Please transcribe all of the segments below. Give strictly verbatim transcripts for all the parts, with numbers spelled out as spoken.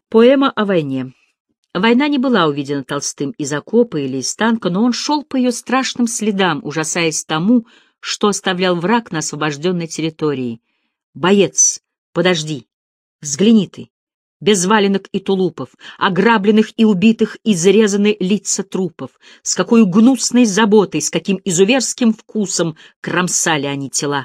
Поэма о войне. Война не была увидена Толстым из окопа или из танка, но он шел по ее страшным следам, ужасаясь тому, что оставлял враг на освобожденной территории. «Боец, подожди, взгляни ты. Без валенок и тулупов, ограбленных и убитых, изрезаны лица трупов. С какой гнусной заботой, с каким изуверским вкусом кромсали они тела».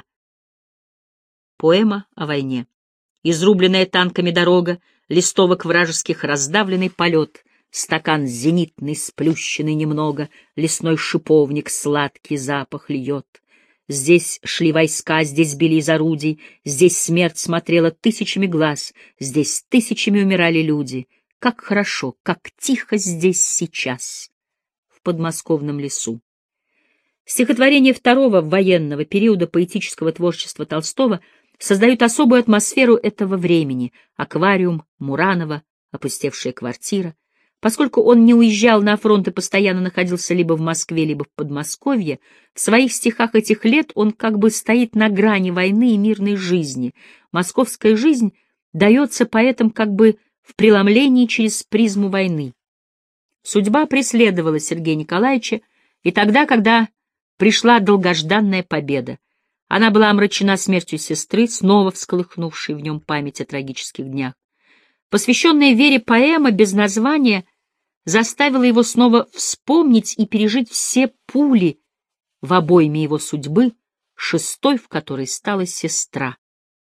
Поэма о войне. Изрубленная танками дорога, листовок вражеских раздавленный полет, стакан зенитный, сплющенный немного, лесной шиповник, сладкий запах льет. Здесь шли войска, здесь били из орудий, здесь смерть смотрела тысячами глаз, здесь тысячами умирали люди. Как хорошо, как тихо здесь сейчас, в подмосковном лесу. Стихотворения второго военного периода поэтического творчества Толстого создают особую атмосферу этого времени: аквариум, Муранова, опустевшая квартира. Поскольку он не уезжал на фронт и постоянно находился либо в Москве, либо в Подмосковье, в своих стихах этих лет он как бы стоит на грани войны и мирной жизни. Московская жизнь дается поэтам как бы в преломлении через призму войны. Судьба преследовала Сергея Николаевича и тогда, когда пришла долгожданная победа. Она была омрачена смертью сестры, снова всколыхнувшей в нем память о трагических днях. Посвященная Вере поэма без названия заставила его снова вспомнить и пережить все пули в обойме его судьбы, шестой в которой стала сестра.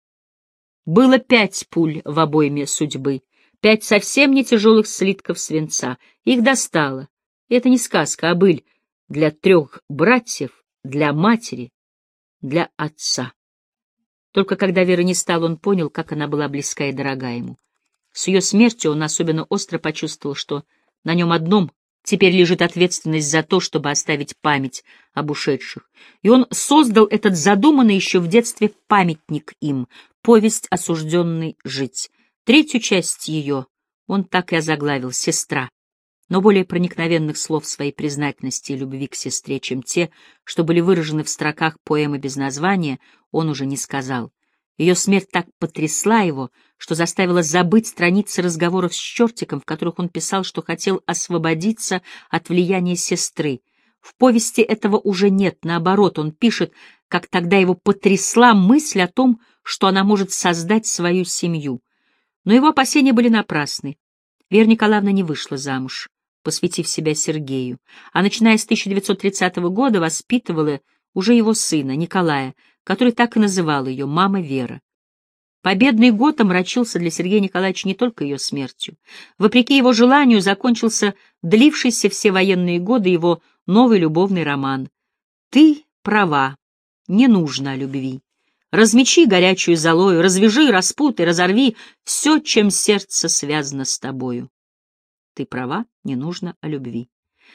Было пять пуль в обойме судьбы, пять совсем не тяжелых слитков свинца. Их достало. И это не сказка, а быль для трех братьев, для матери, для отца. Только когда Вера не стала, он понял, как она была близка и дорога ему. С ее смертью он особенно остро почувствовал, что на нем одном теперь лежит ответственность за то, чтобы оставить память об ушедших. И он создал этот задуманный еще в детстве памятник им, повесть «Осужденный жить». Третью часть ее он так и озаглавил «Сестра». Но более проникновенных слов своей признательности и любви к сестре, чем те, что были выражены в строках поэмы без названия, он уже не сказал. Ее смерть так потрясла его, что заставила забыть страницы разговоров с чертиком, в которых он писал, что хотел освободиться от влияния сестры. В повести этого уже нет, наоборот, он пишет, как тогда его потрясла мысль о том, что она может создать свою семью. Но его опасения были напрасны. Вера Николаевна не вышла замуж, посвятив себя Сергею, а начиная с тысяча девятьсот тридцатого года воспитывала уже его сына, Николая, который так и называл ее «мама Вера». Победный год омрачился для Сергея Николаевича не только ее смертью. Вопреки его желанию закончился длившийся все военные годы его новый любовный роман. «Ты права, не нужно о любви. Размечи горячую золою, развяжи, распутай, разорви все, чем сердце связано с тобою. Ты права, не нужно о любви».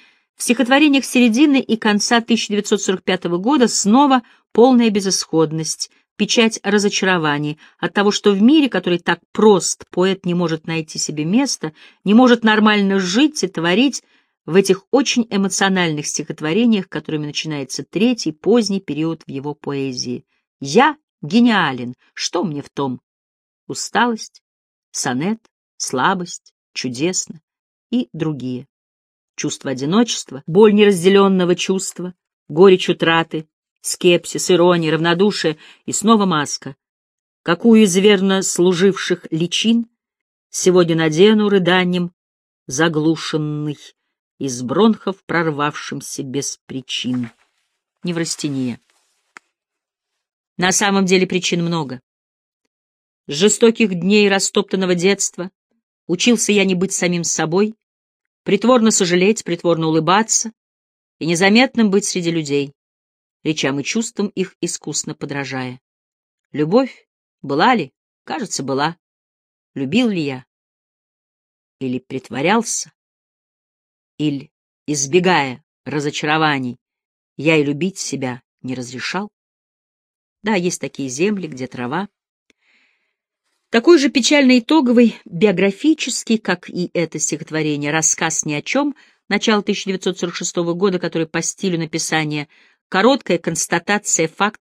В стихотворениях середины и конца тысяча девятьсот сорок пятого года снова полная безысходность, печать разочарований от того, что в мире, который так прост, поэт не может найти себе места, не может нормально жить и творить в этих очень эмоциональных стихотворениях, которыми начинается третий, поздний период в его поэзии. «Я гениален, что мне в том?» Усталость, сонет, слабость, чудесно и другие. Чувство одиночества, боль неразделенного чувства, горечь утраты, скепсис, ирония, равнодушие и снова маска. Какую из верно служивших личин сегодня надену рыданием заглушенный, из бронхов прорвавшимся без причин. Неврастения. На самом деле причин много. С жестоких дней растоптанного детства учился я не быть самим собой, притворно сожалеть, притворно улыбаться и незаметным быть среди людей, речам и чувствам их искусно подражая. Любовь была ли? Кажется, была. Любил ли я? Или притворялся? Или, избегая разочарований, я и любить себя не разрешал? Да, есть такие земли, где трава. Такой же печально итоговый, биографический, как и это стихотворение, рассказ ни о чем, начало тысяча девятьсот сорок шестого года, который по стилю написания короткая констатация фактов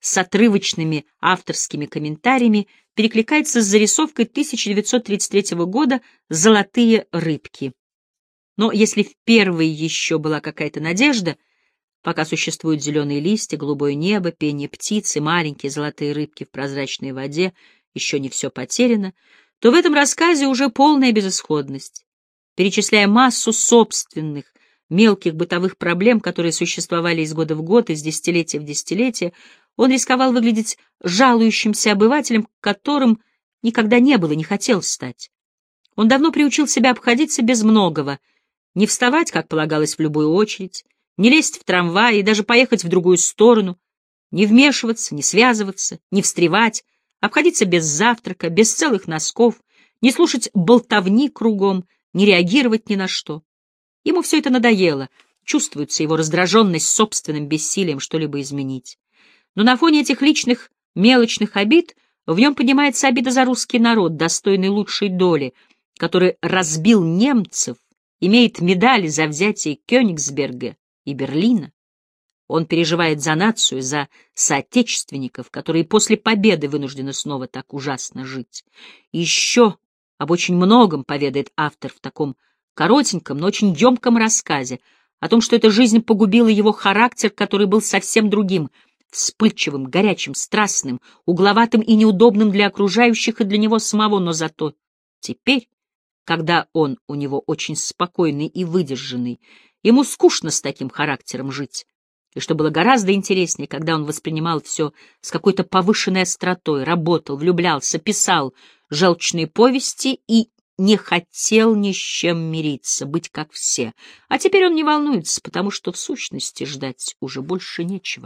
с отрывочными авторскими комментариями перекликается с зарисовкой тысяча девятьсот тридцать третьего года «Золотые рыбки». Но если в первой еще была какая-то надежда, пока существуют зеленые листья, голубое небо, пение птиц и маленькие золотые рыбки в прозрачной воде, еще не все потеряно, то в этом рассказе уже полная безысходность. Перечисляя массу собственных, мелких бытовых проблем, которые существовали из года в год, из десятилетия в десятилетие, он рисковал выглядеть жалующимся обывателем, которым никогда не был и не хотел стать. Он давно приучил себя обходиться без многого, не вставать, как полагалось, в любую очередь, не лезть в трамвай и даже поехать в другую сторону, не вмешиваться, не связываться, не встревать, обходиться без завтрака, без целых носков, не слушать болтовни кругом, не реагировать ни на что. Ему все это надоело, чувствуется его раздраженность собственным бессилием что-либо изменить. Но на фоне этих личных мелочных обид в нем поднимается обида за русский народ, достойный лучшей доли, который разбил немцев, имеет медали за взятие Кёнигсберга и Берлина. Он переживает за нацию, за соотечественников, которые после победы вынуждены снова так ужасно жить. И еще об очень многом поведает автор в таком коротеньком, но очень емком рассказе, о том, что эта жизнь погубила его характер, который был совсем другим, вспыльчивым, горячим, страстным, угловатым и неудобным для окружающих и для него самого, но зато теперь, когда он у него очень спокойный и выдержанный, ему скучно с таким характером жить. И что было гораздо интереснее, когда он воспринимал все с какой-то повышенной остротой, работал, влюблялся, писал желчные повести и не хотел ни с чем мириться, быть как все. А теперь он не волнуется, потому что в сущности ждать уже больше нечего.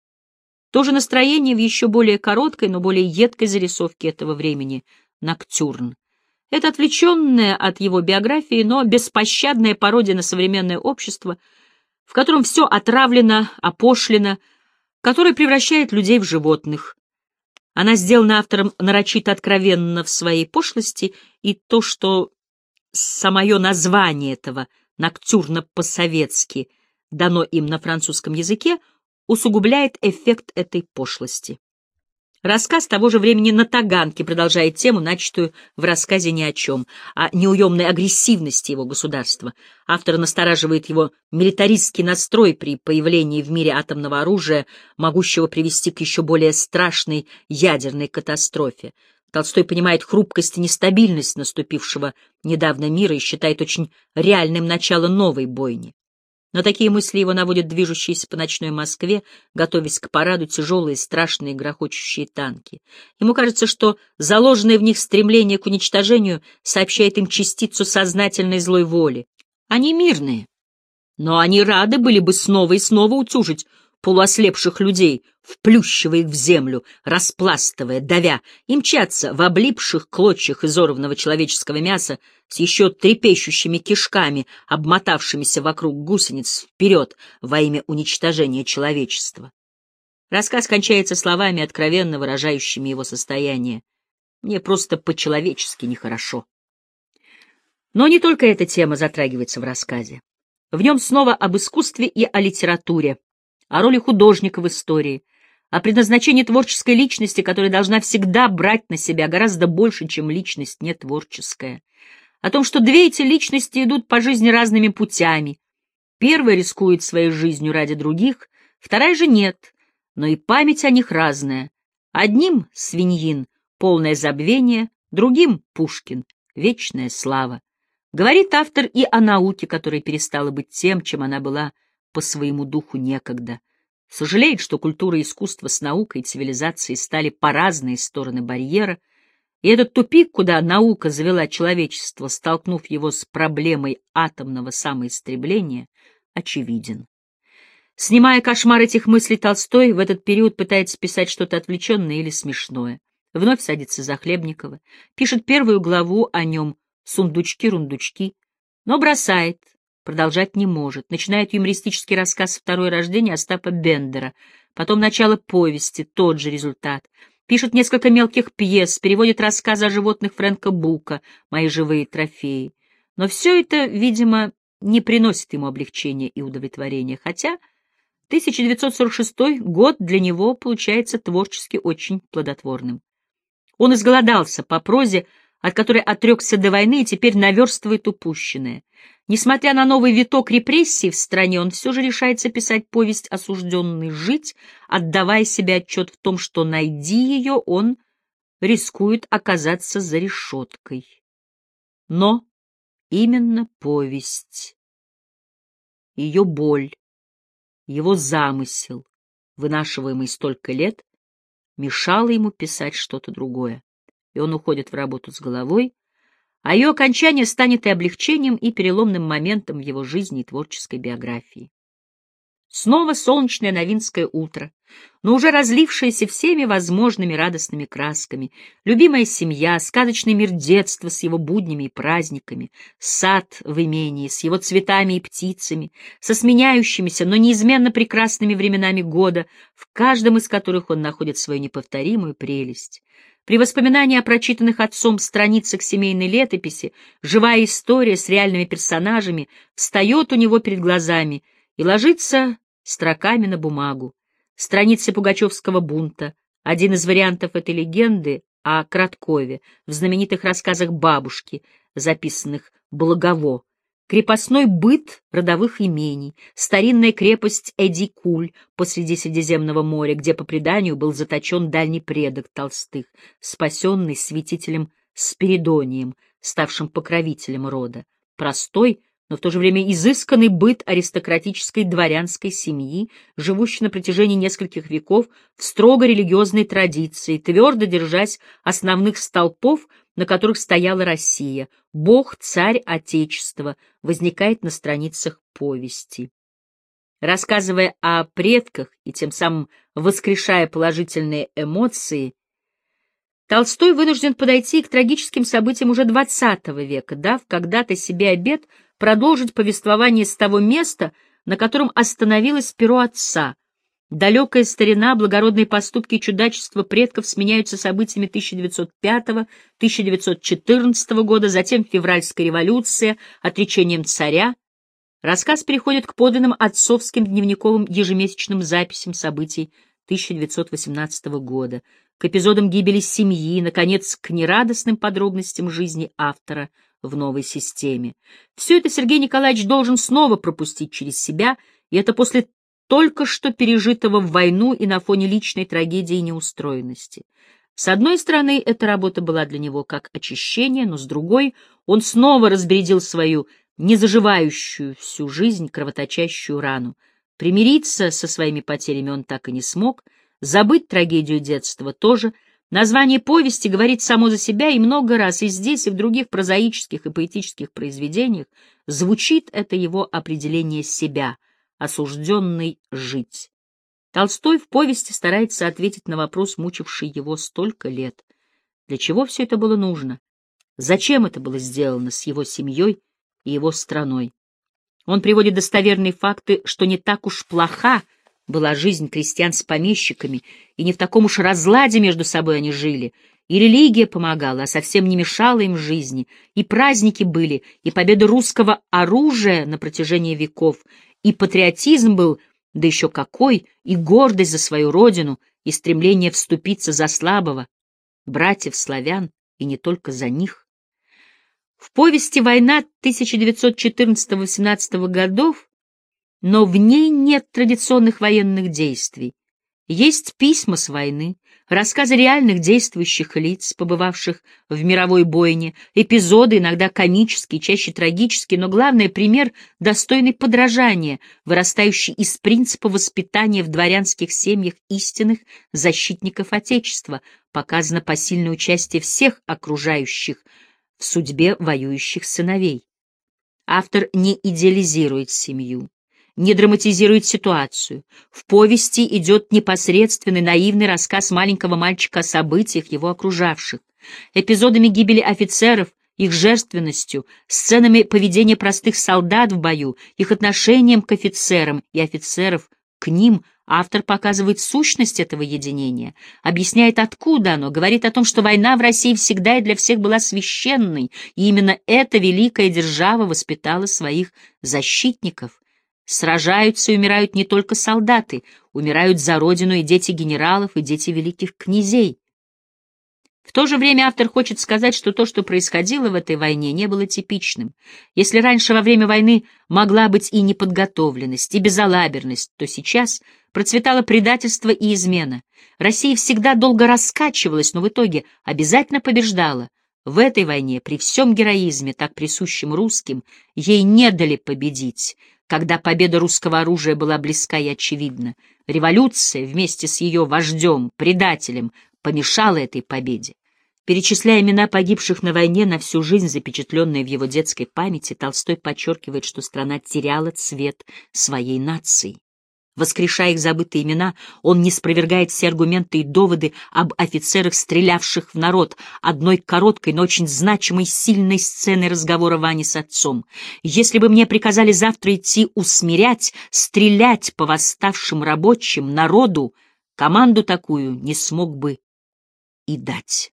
То же настроение в еще более короткой, но более едкой зарисовке этого времени «Ноктюрн». Это отвлеченная от его биографии, но беспощадная пародия на современное общество, в котором все отравлено, опошлено, которое превращает людей в животных. Она сделана автором нарочито откровенно в своей пошлости, и то, что самое название этого «Ноктюрна» по-советски дано им на французском языке, усугубляет эффект этой пошлости. Рассказ того же времени на таганке продолжает тему, начатую в рассказе «Ни о чем», о неуемной агрессивности его государства. Автор настораживает его милитаристский настрой при появлении в мире атомного оружия, могущего привести к еще более страшной ядерной катастрофе. Толстой понимает хрупкость и нестабильность наступившего недавно мира и считает очень реальным начало новой бойни. Но такие мысли его наводят движущиеся по ночной Москве, готовясь к параду тяжелые, страшные, грохочущие танки. Ему кажется, что заложенное в них стремление к уничтожению сообщает им частицу сознательной злой воли. Они мирные, но они рады были бы снова и снова утюжить полуослепших людей, вплющивая их в землю, распластывая, давя, и мчаться в облипших клочьях изорванного человеческого мяса с еще трепещущими кишками, обмотавшимися вокруг гусениц, вперед во имя уничтожения человечества. Рассказ кончается словами, откровенно выражающими его состояние. Мне просто по-человечески нехорошо. Но не только эта тема затрагивается в рассказе. В нем снова об искусстве и о литературе, о роли художника в истории, о предназначении творческой личности, которая должна всегда брать на себя гораздо больше, чем личность нетворческая, о том, что две эти личности идут по жизни разными путями. Первая рискует своей жизнью ради других, вторая же нет, но и память о них разная. Одним — Свиньин, полное забвение, другим — Пушкин, вечная слава. Говорит автор и о науке, которая перестала быть тем, чем она была по своему духу некогда. Сожалеет, что культура и искусство с наукой и цивилизацией стали по разные стороны барьера, и этот тупик, куда наука завела человечество, столкнув его с проблемой атомного самоистребления, очевиден. Снимая кошмар этих мыслей, Толстой в этот период пытается писать что-то отвлеченное или смешное. Вновь садится за Хлебникова, пишет первую главу о нем «Сундучки-рундучки», но бросает, продолжать не может. Начинает юмористический рассказ «Второе рождение» Остапа Бендера, потом начало повести, тот же результат. Пишет несколько мелких пьес, переводит рассказы о животных Фрэнка Бука «Мои живые трофеи». Но все это, видимо, не приносит ему облегчения и удовлетворения, хотя тысяча девятьсот сорок шестой год для него получается творчески очень плодотворным. Он изголодался по прозе, от которой отрекся до войны и теперь наверстывает упущенное. Несмотря на новый виток репрессий в стране, он все же решается писать повесть «Осужденный жить», отдавая себе отчет в том, что, найди ее, он рискует оказаться за решеткой. Но именно повесть, ее боль, его замысел, вынашиваемый столько лет, мешало ему писать что-то другое, и он уходит в работу с головой, а ее окончание станет и облегчением, и переломным моментом в его жизни и творческой биографии. Снова солнечное новинское утро, но уже разлившееся всеми возможными радостными красками, любимая семья, сказочный мир детства с его буднями и праздниками, сад в имении с его цветами и птицами, со сменяющимися, но неизменно прекрасными временами года, в каждом из которых он находит свою неповторимую прелесть. При воспоминании о прочитанных отцом страницах семейной летописи живая история с реальными персонажами встает у него перед глазами и ложится строками на бумагу. Страницы пугачевского бунта, один из вариантов этой легенды о Краткове в знаменитых рассказах бабушки, записанных Благово, крепостной быт родовых имений, старинная крепость Эдикуль посреди Средиземного моря, где, по преданию, был заточен дальний предок Толстых, спасенный святителем Спиридонием, ставшим покровителем рода, простой, но в то же время изысканный быт аристократической дворянской семьи, живущей на протяжении нескольких веков в строго религиозной традиции, твердо держась основных столпов, на которых стояла Россия, Бог, царь, Отечество, возникает на страницах повести. Рассказывая о предках и тем самым воскрешая положительные эмоции, Толстой вынужден подойти к трагическим событиям уже двадцатого века, дав когда-то себе обет продолжить повествование с того места, на котором остановилось перо отца. Далекая старина, благородные поступки и чудачества предков сменяются событиями тысяча девятьсот пятого — тысяча девятьсот четырнадцатого года, затем февральская революция, отречением царя. Рассказ переходит к подлинным отцовским дневниковым ежемесячным записям событий тысяча девятьсот восемнадцатого года, к эпизодам гибели семьи, наконец, к нерадостным подробностям жизни автора в новой системе. Все это Сергей Николаевич должен снова пропустить через себя, и это после только что пережитого в войну и на фоне личной трагедии и неустроенности. С одной стороны, эта работа была для него как очищение, но с другой он снова разбередил свою незаживающую всю жизнь кровоточащую рану. Примириться со своими потерями он так и не смог, забыть трагедию детства тоже. Название повести говорит само за себя, и много раз и здесь, и в других прозаических и поэтических произведениях звучит это его определение себя, осужденный жить. Толстой в повести старается ответить на вопрос, мучивший его столько лет. Для чего все это было нужно? Зачем это было сделано с его семьей и его страной? Он приводит достоверные факты, что не так уж плоха была жизнь крестьян с помещиками, и не в таком уж разладе между собой они жили, и религия помогала, а совсем не мешала им жизни, и праздники были, и победа русского оружия на протяжении веков, и патриотизм был, да еще какой, и гордость за свою родину, и стремление вступиться за слабого, братьев-славян, и не только за них. В повести «Война» тысяча девятьсот четырнадцатого-восемнадцатого годов, но в ней нет традиционных военных действий. Есть письма с войны, рассказы реальных действующих лиц, побывавших в мировой бойне, эпизоды, иногда комические, чаще трагические, но главное — пример, достойный подражания, вырастающий из принципа воспитания в дворянских семьях истинных защитников Отечества, показано посильное участие всех окружающих в судьбе воюющих сыновей. Автор не идеализирует семью, не драматизирует ситуацию. В повести идет непосредственный наивный рассказ маленького мальчика о событиях, его окружавших, эпизодами гибели офицеров, их жертвенностью, сценами поведения простых солдат в бою, их отношением к офицерам и офицеров к ним. Автор показывает сущность этого единения, объясняет, откуда оно, говорит о том, что война в России всегда и для всех была священной, и именно эта великая держава воспитала своих защитников. Сражаются и умирают не только солдаты, умирают за родину и дети генералов, и дети великих князей. В то же время автор хочет сказать, что то, что происходило в этой войне, не было типичным. Если раньше во время войны могла быть и неподготовленность, и безалаберность, то сейчас процветало предательство и измена. Россия всегда долго раскачивалась, но в итоге обязательно побеждала. В этой войне, при всем героизме, так присущем русским, ей не дали победить. Когда победа русского оружия была близка и очевидна, революция вместе с ее вождем, предателем, помешала этой победе. Перечисляя имена погибших на войне, на всю жизнь запечатленные в его детской памяти, Толстой подчеркивает, что страна теряла цвет своей нации. Воскрешая их забытые имена, он не спровергает все аргументы и доводы об офицерах, стрелявших в народ, одной короткой, но очень значимой, сильной сценой разговора Вани с отцом. «Если бы мне приказали завтра идти усмирять, стрелять по восставшим рабочим, народу, команду такую не смог бы и дать».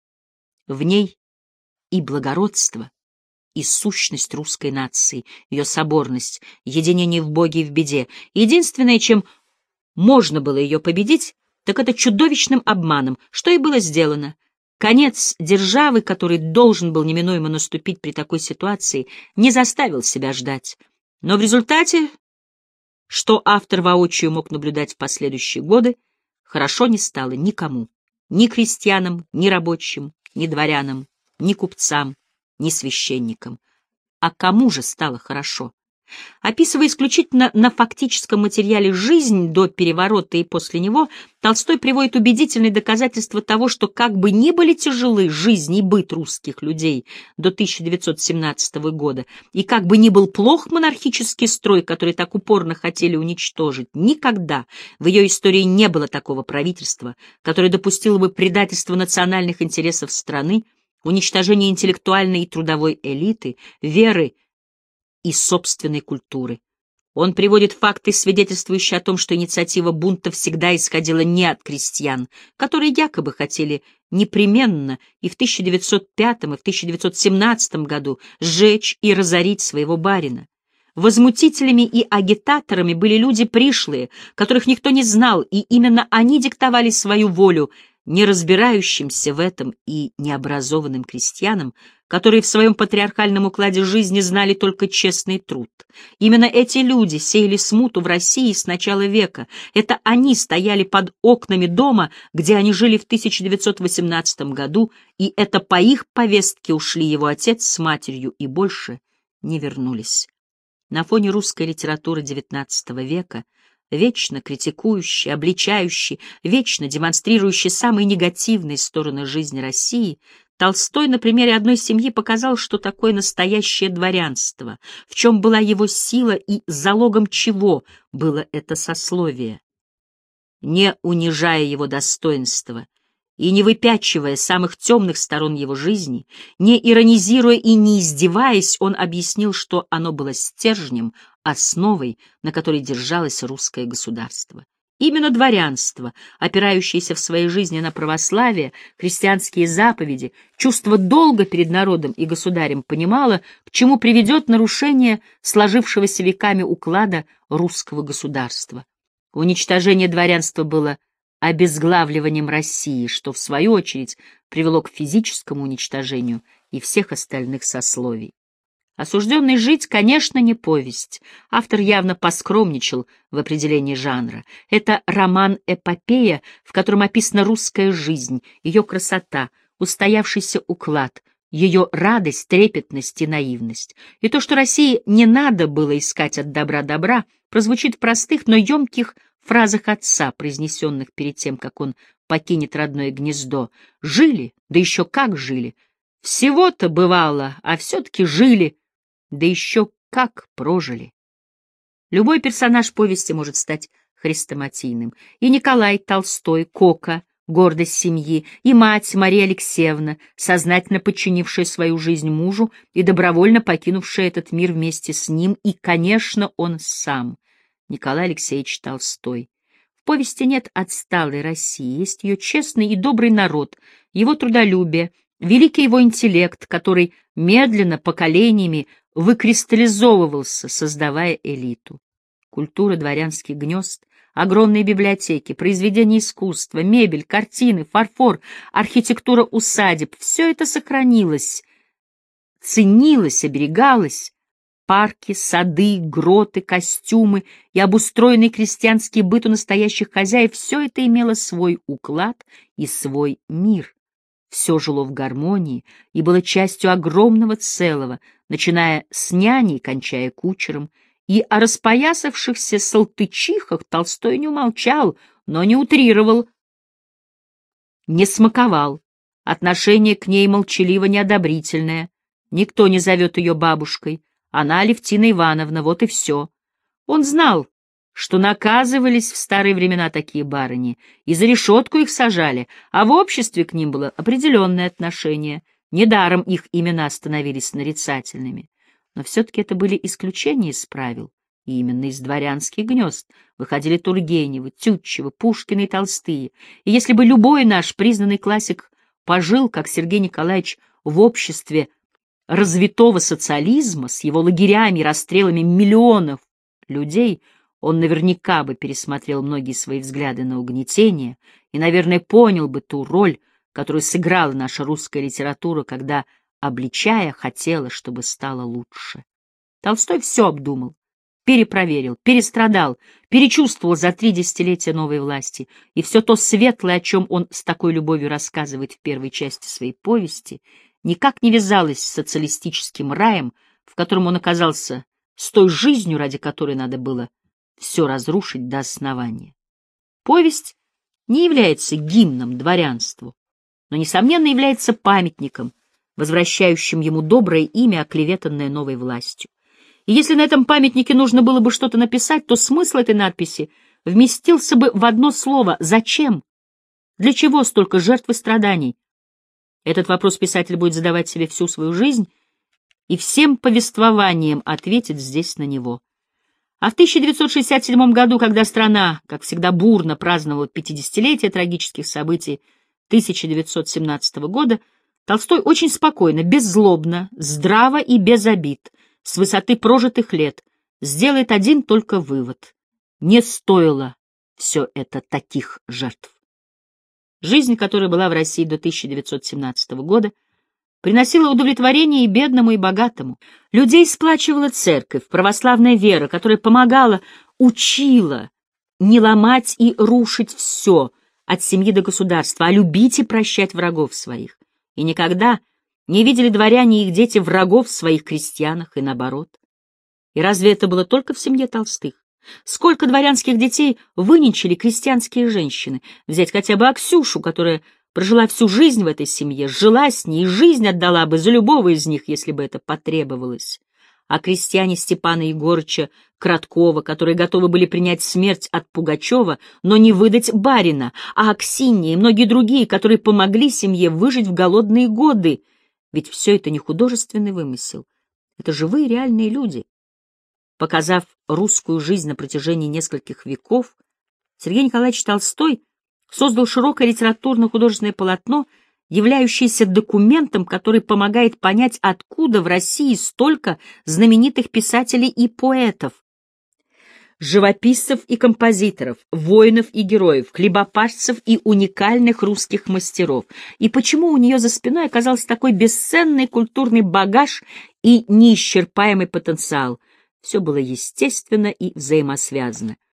В ней и благородство, и сущность русской нации, ее соборность, единение в Боге и в беде. Единственное, чем можно было ее победить, так это чудовищным обманом, что и было сделано. Конец державы, который должен был неминуемо наступить при такой ситуации, не заставил себя ждать. Но в результате, что автор воочию мог наблюдать в последующие годы, хорошо не стало никому, ни крестьянам, ни рабочим, ни дворянам, ни купцам, ни священникам. А кому же стало хорошо? Описывая исключительно на фактическом материале жизнь до переворота и после него, Толстой приводит убедительные доказательства того, что как бы ни были тяжелы жизнь и быт русских людей до тысяча девятьсот семнадцатого года, и как бы ни был плох монархический строй, который так упорно хотели уничтожить, никогда в ее истории не было такого правительства, которое допустило бы предательство национальных интересов страны, уничтожение интеллектуальной и трудовой элиты, веры и собственной культуры. Он приводит факты, свидетельствующие о том, что инициатива бунта всегда исходила не от крестьян, которые якобы хотели непременно и в тысяча девятьсот пятом, и в тысяча девятьсот семнадцатом году сжечь и разорить своего барина. Возмутителями и агитаторами были люди пришлые, которых никто не знал, и именно они диктовали свою волю не разбирающимся в этом и необразованным крестьянам, которые в своем патриархальном укладе жизни знали только честный труд. Именно эти люди сеяли смуту в России с начала века. Это они стояли под окнами дома, где они жили в тысяча девятьсот восемнадцатом году, и это по их повестке ушли его отец с матерью и больше не вернулись. На фоне русской литературы девятнадцатого века, вечно критикующий, обличающий, вечно демонстрирующий самые негативные стороны жизни России, Толстой на примере одной семьи показал, что такое настоящее дворянство, в чем была его сила и залогом чего было это сословие. Не унижая его достоинства и не выпячивая самых темных сторон его жизни, не иронизируя и не издеваясь, он объяснил, что оно было стержнем, основой, на которой держалось русское государство. Именно дворянство, опирающееся в своей жизни на православие, христианские заповеди, чувство долга перед народом и государем, понимало, к чему приведет нарушение сложившегося веками уклада русского государства. Уничтожение дворянства было обезглавливанием России, что, в свою очередь, привело к физическому уничтожению и всех остальных сословий. «Осужденный жить», конечно, не повесть. Автор явно поскромничал в определении жанра. Это роман-эпопея, в котором описана русская жизнь, ее красота, устоявшийся уклад, ее радость, трепетность и наивность. И то, что России не надо было искать от добра добра, прозвучит в простых, но емких фразах отца, произнесенных перед тем, как он покинет родное гнездо. «Жили, да еще как жили! Всего-то бывало, а все-таки жили!» Да еще как прожили. Любой персонаж повести может стать хрестоматийным. И Николай Толстой, Кока, гордость семьи, и мать Мария Алексеевна, сознательно подчинившая свою жизнь мужу и добровольно покинувшая этот мир вместе с ним, и, конечно, он сам, Николай Алексеевич Толстой. В повести нет отсталой России, есть ее честный и добрый народ, его трудолюбие, великий его интеллект, который медленно, поколениями, выкристаллизовывался, создавая элиту. Культура дворянских гнезд, огромные библиотеки, произведения искусства, мебель, картины, фарфор, архитектура усадеб — все это сохранилось, ценилось, оберегалось. Парки, сады, гроты, костюмы и обустроенный крестьянский быт у настоящих хозяев — все это имело свой уклад и свой мир. Все жило в гармонии и было частью огромного целого, начиная с няни и кончая кучером. И о распоясавшихся салтычихах Толстой не умолчал, но не утрировал, не смаковал. Отношение к ней молчаливо неодобрительное. Никто не зовет ее бабушкой. Она Алевтина Ивановна, вот и все. Он знал, что наказывались в старые времена такие барыни, и за решетку их сажали, а в обществе к ним было определенное отношение. Недаром их имена становились нарицательными. Но все-таки это были исключения из правил, и именно из дворянских гнезд выходили Тургеневы, Тютчевы, Пушкины и Толстые. И если бы любой наш признанный классик пожил, как Сергей Николаевич, в обществе развитого социализма с его лагерями и расстрелами миллионов людей, он наверняка бы пересмотрел многие свои взгляды на угнетение и, наверное, понял бы ту роль, которую сыграла наша русская литература, когда, обличая, хотела, чтобы стало лучше. Толстой все обдумал, перепроверил, перестрадал, перечувствовал за три десятилетия новой власти, и все то светлое, о чем он с такой любовью рассказывает в первой части своей повести, никак не вязалось с социалистическим раем, в котором он оказался, с той жизнью, ради которой надо было все разрушить до основания. Повесть не является гимном дворянству, но, несомненно, является памятником, возвращающим ему доброе имя, оклеветанное новой властью. И если на этом памятнике нужно было бы что-то написать, то смысл этой надписи вместился бы в одно слово «Зачем?». Для чего столько жертв и страданий? Этот вопрос писатель будет задавать себе всю свою жизнь, и всем повествованием ответит здесь на него. А в тысяча девятьсот шестьдесят седьмом году, когда страна, как всегда, бурно праздновала пятидесятилетие трагических событий тысяча девятьсот семнадцатого года, Толстой очень спокойно, беззлобно, здраво и без обид, с высоты прожитых лет, сделает один только вывод: не стоило все это таких жертв. Жизнь, которая была в России до тысяча девятьсот семнадцатого года, приносила удовлетворение и бедному, и богатому. Людей сплачивала церковь, православная вера, которая помогала, учила не ломать и рушить все, от семьи до государства, а любить и прощать врагов своих. И никогда не видели дворяне и их дети врагов в своих крестьянах, и наоборот. И разве это было только в семье Толстых? Сколько дворянских детей выненчили крестьянские женщины? Взять хотя бы Аксюшу, которая прожила всю жизнь в этой семье, жила с ней и жизнь отдала бы за любого из них, если бы это потребовалось. А крестьяне Степана Егорыча Краткова, которые готовы были принять смерть от Пугачева, но не выдать барина, а Аксинья и многие другие, которые помогли семье выжить в голодные годы. Ведь все это не художественный вымысел, это живые реальные люди. Показав русскую жизнь на протяжении нескольких веков, Сергей Николаевич Толстой создал широкое литературно-художественное полотно, являющееся документом, который помогает понять, откуда в России столько знаменитых писателей и поэтов, живописцев и композиторов, воинов и героев, хлебопашцев и уникальных русских мастеров, и почему у нее за спиной оказался такой бесценный культурный багаж и неисчерпаемый потенциал. Все было естественно и взаимосвязано.